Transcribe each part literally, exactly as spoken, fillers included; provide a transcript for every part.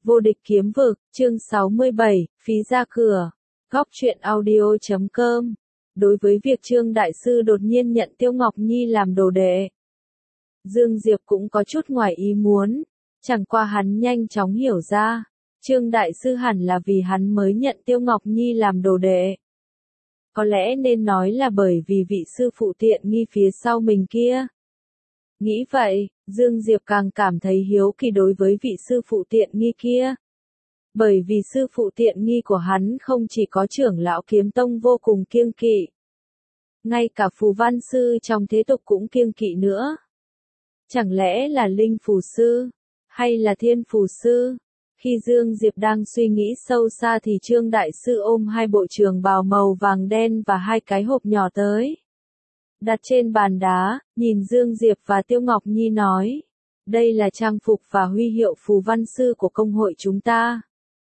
Vô địch kiếm vực, chương sáu mươi bảy, phí ra cửa. Góc truyện audio chấm com. Đối với việc Trương Đại Sư đột nhiên nhận Tiêu Ngọc Nhi làm đồ đệ, Dương Diệp cũng có chút ngoài ý muốn, chẳng qua hắn nhanh chóng hiểu ra, Trương Đại Sư hẳn là vì hắn mới nhận Tiêu Ngọc Nhi làm đồ đệ. Có lẽ nên nói là bởi vì vị sư phụ tiện nghi phía sau mình kia. Nghĩ vậy, Dương Diệp càng cảm thấy hiếu kỳ đối với vị sư phụ tiện nghi kia. Bởi vì sư phụ tiện nghi của hắn không chỉ có trưởng lão kiếm tông vô cùng kiêng kỵ, ngay cả phù văn sư trong thế tục cũng kiêng kỵ nữa. Chẳng lẽ là linh phù sư, hay là thiên phù sư? Khi Dương Diệp đang suy nghĩ sâu xa thì Trương Đại Sư ôm hai bộ trường bào màu vàng đen và hai cái hộp nhỏ tới. Đặt trên bàn đá, nhìn Dương Diệp và Tiêu Ngọc Nhi nói, đây là trang phục và huy hiệu phù văn sư của công hội chúng ta.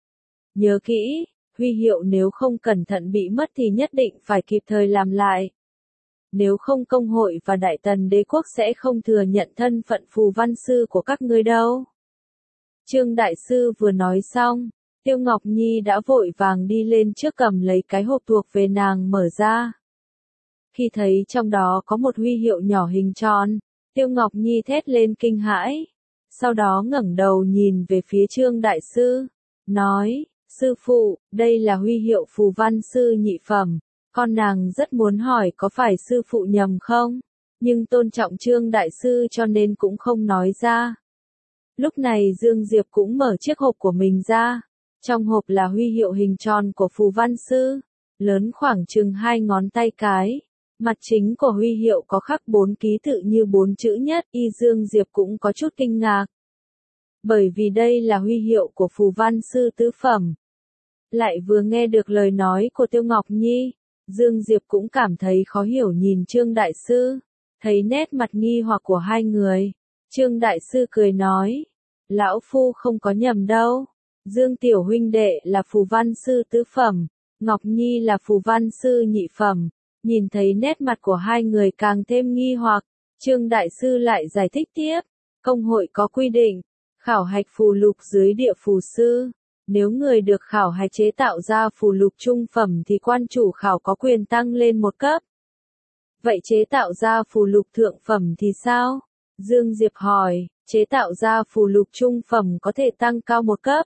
Nhớ kỹ, huy hiệu nếu không cẩn thận bị mất thì nhất định phải kịp thời làm lại. Nếu không công hội và Đại Tần đế quốc sẽ không thừa nhận thân phận phù văn sư của các ngươi đâu. Trương Đại Sư vừa nói xong, Tiêu Ngọc Nhi đã vội vàng đi lên trước cầm lấy cái hộp thuộc về nàng mở ra. Khi thấy trong đó có một huy hiệu nhỏ hình tròn, Tiêu Ngọc Nhi thét lên kinh hãi. Sau đó ngẩng đầu nhìn về phía Trương Đại Sư, nói, sư phụ, đây là huy hiệu phù văn sư nhị phẩm. Con nàng rất muốn hỏi có phải sư phụ nhầm không, nhưng tôn trọng Trương Đại Sư cho nên cũng không nói ra. Lúc này Dương Diệp cũng mở chiếc hộp của mình ra. Trong hộp là huy hiệu hình tròn của phù văn sư, lớn khoảng chừng hai ngón tay cái. Mặt chính của huy hiệu có khắc bốn ký tự như bốn chữ nhất, y Dương Diệp cũng có chút kinh ngạc. Bởi vì đây là huy hiệu của phù văn sư tứ phẩm. Lại vừa nghe được lời nói của Tiêu Ngọc Nhi, Dương Diệp cũng cảm thấy khó hiểu nhìn Trương Đại Sư, thấy nét mặt nghi hoặc của hai người. Trương Đại Sư cười nói, lão phu không có nhầm đâu, Dương tiểu huynh đệ là phù văn sư tứ phẩm, Ngọc Nhi là phù văn sư nhị phẩm. Nhìn thấy nét mặt của hai người càng thêm nghi hoặc, Trương Đại Sư lại giải thích tiếp, công hội có quy định, khảo hạch phù lục dưới địa phù sư. Nếu người được khảo hạch chế tạo ra phù lục trung phẩm thì quan chủ khảo có quyền tăng lên một cấp. Vậy chế tạo ra phù lục thượng phẩm thì sao? Dương Diệp hỏi, chế tạo ra phù lục trung phẩm có thể tăng cao một cấp.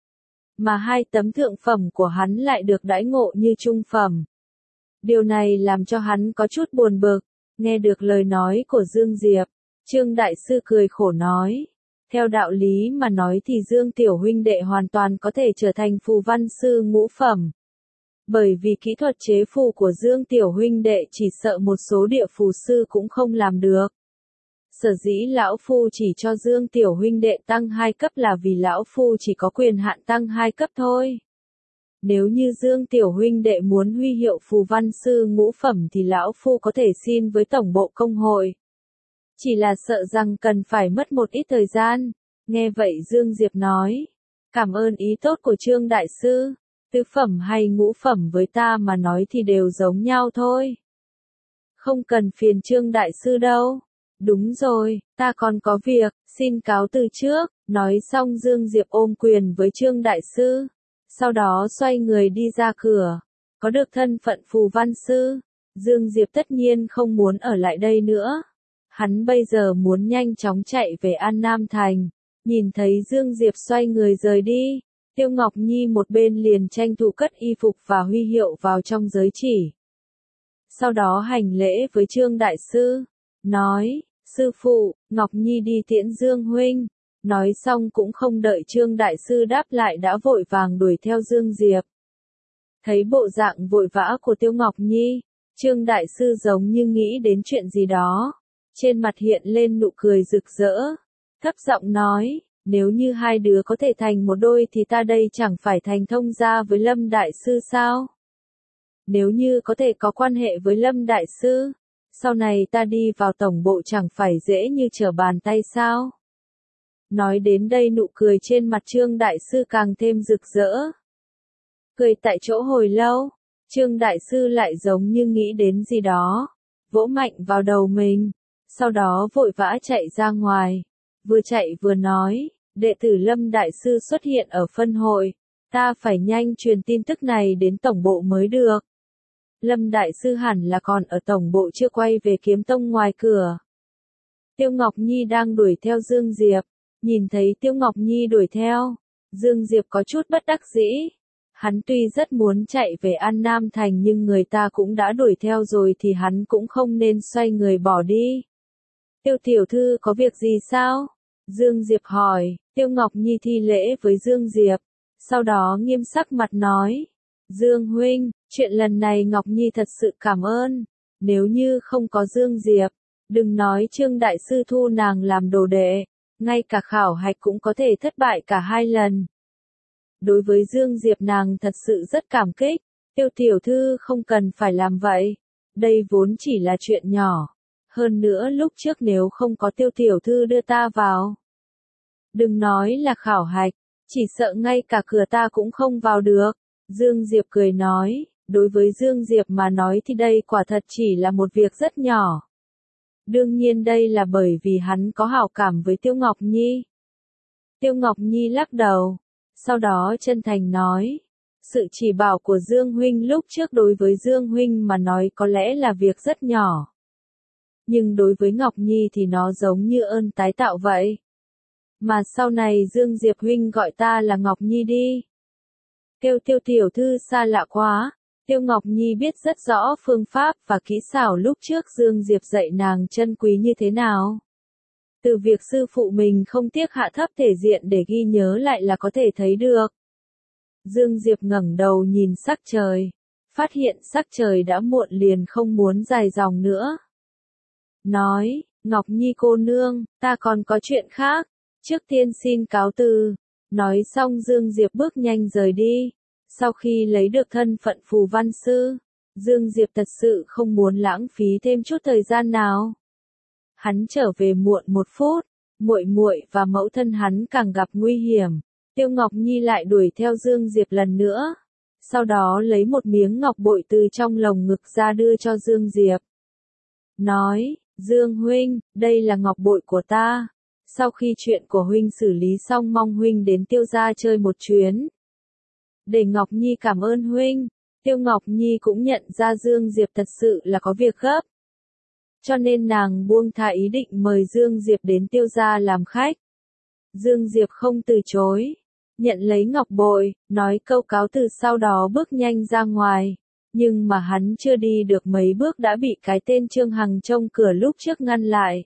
Mà hai tấm thượng phẩm của hắn lại được đãi ngộ như trung phẩm. Điều này làm cho hắn có chút buồn bực. Nghe được lời nói của Dương Diệp, Trương Đại Sư cười khổ nói. Theo đạo lý mà nói thì Dương tiểu huynh đệ hoàn toàn có thể trở thành phù văn sư ngũ phẩm. Bởi vì kỹ thuật chế phù của Dương tiểu huynh đệ chỉ sợ một số địa phù sư cũng không làm được. Sở dĩ lão phu chỉ cho Dương tiểu huynh đệ tăng hai cấp là vì lão phu chỉ có quyền hạn tăng hai cấp thôi. Nếu như Dương tiểu huynh đệ muốn huy hiệu phù văn sư ngũ phẩm thì lão phu có thể xin với tổng bộ công hội. Chỉ là sợ rằng cần phải mất một ít thời gian. Nghe vậy Dương Diệp nói, cảm ơn ý tốt của Trương Đại Sư, tứ phẩm hay ngũ phẩm với ta mà nói thì đều giống nhau thôi. Không cần phiền Trương Đại Sư đâu. Đúng rồi, ta còn có việc, xin cáo từ trước. Nói xong Dương Diệp ôm quyền với Trương Đại Sư. Sau đó xoay người đi ra cửa. Có được thân phận phù văn sư, Dương Diệp tất nhiên không muốn ở lại đây nữa. Hắn bây giờ muốn nhanh chóng chạy về An Nam Thành. Nhìn thấy Dương Diệp xoay người rời đi, Tiêu Ngọc Nhi một bên liền tranh thủ cất y phục và huy hiệu vào trong giới chỉ. Sau đó hành lễ với Trương Đại Sư, nói, sư phụ, Ngọc Nhi đi tiễn Dương huynh. Nói xong cũng không đợi Trương Đại Sư đáp lại đã vội vàng đuổi theo Dương Diệp. Thấy bộ dạng vội vã của Tiêu Ngọc Nhi, Trương Đại Sư giống như nghĩ đến chuyện gì đó. Trên mặt hiện lên nụ cười rực rỡ, thấp giọng nói, nếu như hai đứa có thể thành một đôi thì ta đây chẳng phải thành thông gia với Lâm Đại Sư sao? Nếu như có thể có quan hệ với Lâm Đại Sư, sau này ta đi vào tổng bộ chẳng phải dễ như trở bàn tay sao? Nói đến đây nụ cười trên mặt Trương Đại Sư càng thêm rực rỡ. Cười tại chỗ hồi lâu, Trương Đại Sư lại giống như nghĩ đến gì đó, vỗ mạnh vào đầu mình. Sau đó vội vã chạy ra ngoài, vừa chạy vừa nói, đệ tử Lâm Đại Sư xuất hiện ở phân hội, ta phải nhanh truyền tin tức này đến tổng bộ mới được. Lâm Đại Sư hẳn là còn ở tổng bộ chưa quay về Kiếm Tông ngoài cửa. Tiêu Ngọc Nhi đang đuổi theo Dương Diệp, nhìn thấy Tiêu Ngọc Nhi đuổi theo, Dương Diệp có chút bất đắc dĩ. Hắn tuy rất muốn chạy về An Nam Thành nhưng người ta cũng đã đuổi theo rồi thì hắn cũng không nên xoay người bỏ đi. Tiêu tiểu thư có việc gì sao? Dương Diệp hỏi. Tiêu Ngọc Nhi thi lễ với Dương Diệp, sau đó nghiêm sắc mặt nói. Dương huynh, chuyện lần này Ngọc Nhi thật sự cảm ơn. Nếu như không có Dương Diệp, đừng nói Trương Đại Sư thu nàng làm đồ đệ, ngay cả khảo hạch cũng có thể thất bại cả hai lần. Đối với Dương Diệp nàng thật sự rất cảm kích. Tiêu tiểu thư không cần phải làm vậy. Đây vốn chỉ là chuyện nhỏ. Hơn nữa lúc trước nếu không có Tiêu tiểu thư đưa ta vào, đừng nói là khảo hạch, chỉ sợ ngay cả cửa ta cũng không vào được. Dương Diệp cười nói, đối với Dương Diệp mà nói thì đây quả thật chỉ là một việc rất nhỏ. Đương nhiên đây là bởi vì hắn có hảo cảm với Tiêu Ngọc Nhi. Tiêu Ngọc Nhi lắc đầu, sau đó chân thành nói, sự chỉ bảo của Dương huynh lúc trước đối với Dương huynh mà nói có lẽ là việc rất nhỏ. Nhưng đối với Ngọc Nhi thì nó giống như ơn tái tạo vậy. Mà sau này Dương Diệp huynh gọi ta là Ngọc Nhi đi. Kêu Tiêu tiểu thư xa lạ quá. Tiêu Ngọc Nhi biết rất rõ phương pháp và kỹ xảo lúc trước Dương Diệp dạy nàng chân quý như thế nào. Từ việc sư phụ mình không tiếc hạ thấp thể diện để ghi nhớ lại là có thể thấy được. Dương Diệp ngẩng đầu nhìn sắc trời, phát hiện sắc trời đã muộn liền không muốn dài dòng nữa. Nói, Ngọc Nhi cô nương, ta còn có chuyện khác, trước tiên xin cáo từ. Nói xong Dương Diệp bước nhanh rời đi. Sau khi lấy được thân phận phù văn sư, Dương Diệp thật sự không muốn lãng phí thêm chút thời gian nào. Hắn trở về muộn một phút, muội muội và mẫu thân hắn càng gặp nguy hiểm. Tiêu Ngọc Nhi lại đuổi theo Dương Diệp lần nữa. Sau đó lấy một miếng ngọc bội từ trong lồng ngực ra đưa cho Dương Diệp. Nói, Dương huynh, đây là ngọc bội của ta. Sau khi chuyện của huynh xử lý xong mong huynh đến Tiêu gia chơi một chuyến. Để Ngọc Nhi cảm ơn huynh. Tiêu Ngọc Nhi cũng nhận ra Dương Diệp thật sự là có việc gấp. Cho nên nàng buông tha ý định mời Dương Diệp đến Tiêu gia làm khách. Dương Diệp không từ chối, nhận lấy ngọc bội, nói câu cáo từ sau đó bước nhanh ra ngoài. Nhưng mà hắn chưa đi được mấy bước đã bị cái tên Trương Hằng trông cửa lúc trước ngăn lại.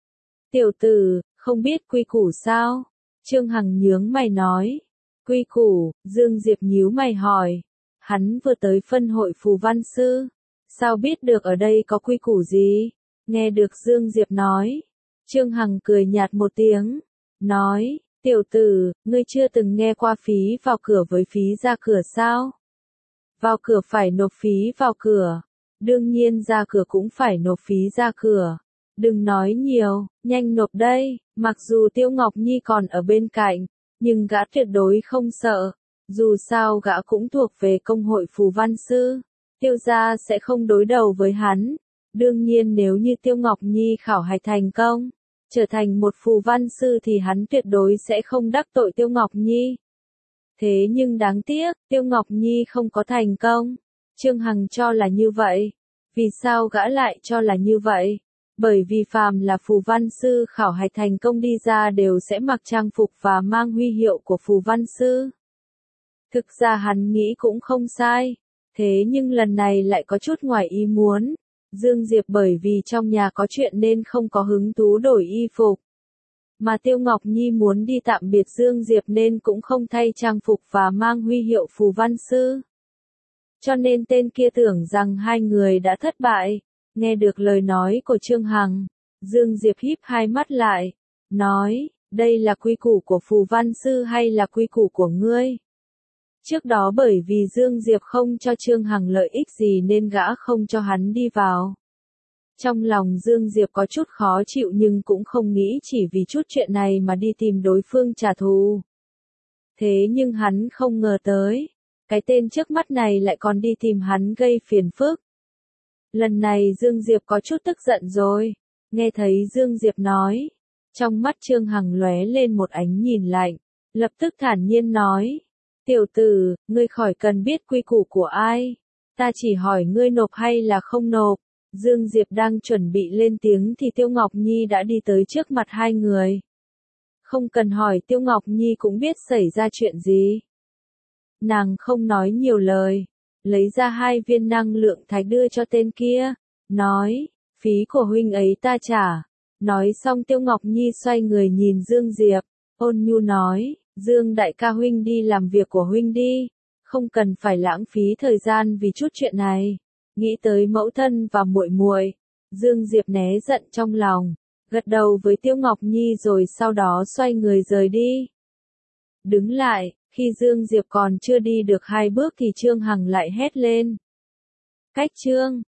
Tiểu tử, không biết quy củ sao? Trương Hằng nhướng mày nói. Quy củ, Dương Diệp nhíu mày hỏi. Hắn vừa tới phân hội phù văn sư. Sao biết được ở đây có quy củ gì? Nghe được Dương Diệp nói. Trương Hằng cười nhạt một tiếng. Nói, tiểu tử, ngươi chưa từng nghe qua phí vào cửa với phí ra cửa sao? Vào cửa phải nộp phí vào cửa. Đương nhiên ra cửa cũng phải nộp phí ra cửa. Đừng nói nhiều, nhanh nộp đây. Mặc dù Tiêu Ngọc Nhi còn ở bên cạnh, nhưng gã tuyệt đối không sợ. Dù sao gã cũng thuộc về công hội phù văn sư. Tiêu gia sẽ không đối đầu với hắn. Đương nhiên nếu như Tiêu Ngọc Nhi khảo hạch thành công, trở thành một phù văn sư thì hắn tuyệt đối sẽ không đắc tội Tiêu Ngọc Nhi. Thế nhưng đáng tiếc, Tiêu Ngọc Nhi không có thành công. Trương Hằng cho là như vậy. Vì sao gã lại cho là như vậy? Bởi vì phàm là phù văn sư khảo hạch thành công đi ra đều sẽ mặc trang phục và mang huy hiệu của phù văn sư. Thực ra hắn nghĩ cũng không sai. Thế nhưng lần này lại có chút ngoài ý muốn. Dương Diệp bởi vì trong nhà có chuyện nên không có hứng thú đổi y phục. Mà Tiêu Ngọc Nhi muốn đi tạm biệt Dương Diệp nên cũng không thay trang phục và mang huy hiệu phù văn sư. Cho nên tên kia tưởng rằng hai người đã thất bại. Nghe được lời nói của Trương Hằng, Dương Diệp híp hai mắt lại, nói, đây là quy củ của phù văn sư hay là quy củ của ngươi? Trước đó bởi vì Dương Diệp không cho Trương Hằng lợi ích gì nên gã không cho hắn đi vào. Trong lòng Dương Diệp có chút khó chịu nhưng cũng không nghĩ chỉ vì chút chuyện này mà đi tìm đối phương trả thù. Thế nhưng hắn không ngờ tới, cái tên trước mắt này lại còn đi tìm hắn gây phiền phức. Lần này Dương Diệp có chút tức giận rồi, nghe thấy Dương Diệp nói, Trong mắt Trương Hằng lóe lên một ánh nhìn lạnh, lập tức thản nhiên nói. Tiểu tử, ngươi khỏi cần biết quy củ của ai. Ta chỉ hỏi ngươi nộp hay là không nộp. Dương Diệp đang chuẩn bị lên tiếng thì Tiêu Ngọc Nhi đã đi tới trước mặt hai người. Không cần hỏi Tiêu Ngọc Nhi cũng biết xảy ra chuyện gì. Nàng không nói nhiều lời, lấy ra hai viên năng lượng thạch đưa cho tên kia, nói, phí của huynh ấy ta trả. Nói xong Tiêu Ngọc Nhi xoay người nhìn Dương Diệp, ôn nhu nói, Dương đại ca huynh đi làm việc của huynh đi, không cần phải lãng phí thời gian vì chút chuyện này. Nghĩ tới mẫu thân và muội muội, Dương Diệp né giận trong lòng, gật đầu với Tiêu Ngọc Nhi rồi sau đó xoay người rời đi. Đứng lại, khi Dương Diệp còn chưa đi được hai bước thì Trương Hằng lại hét lên. Cách Trương!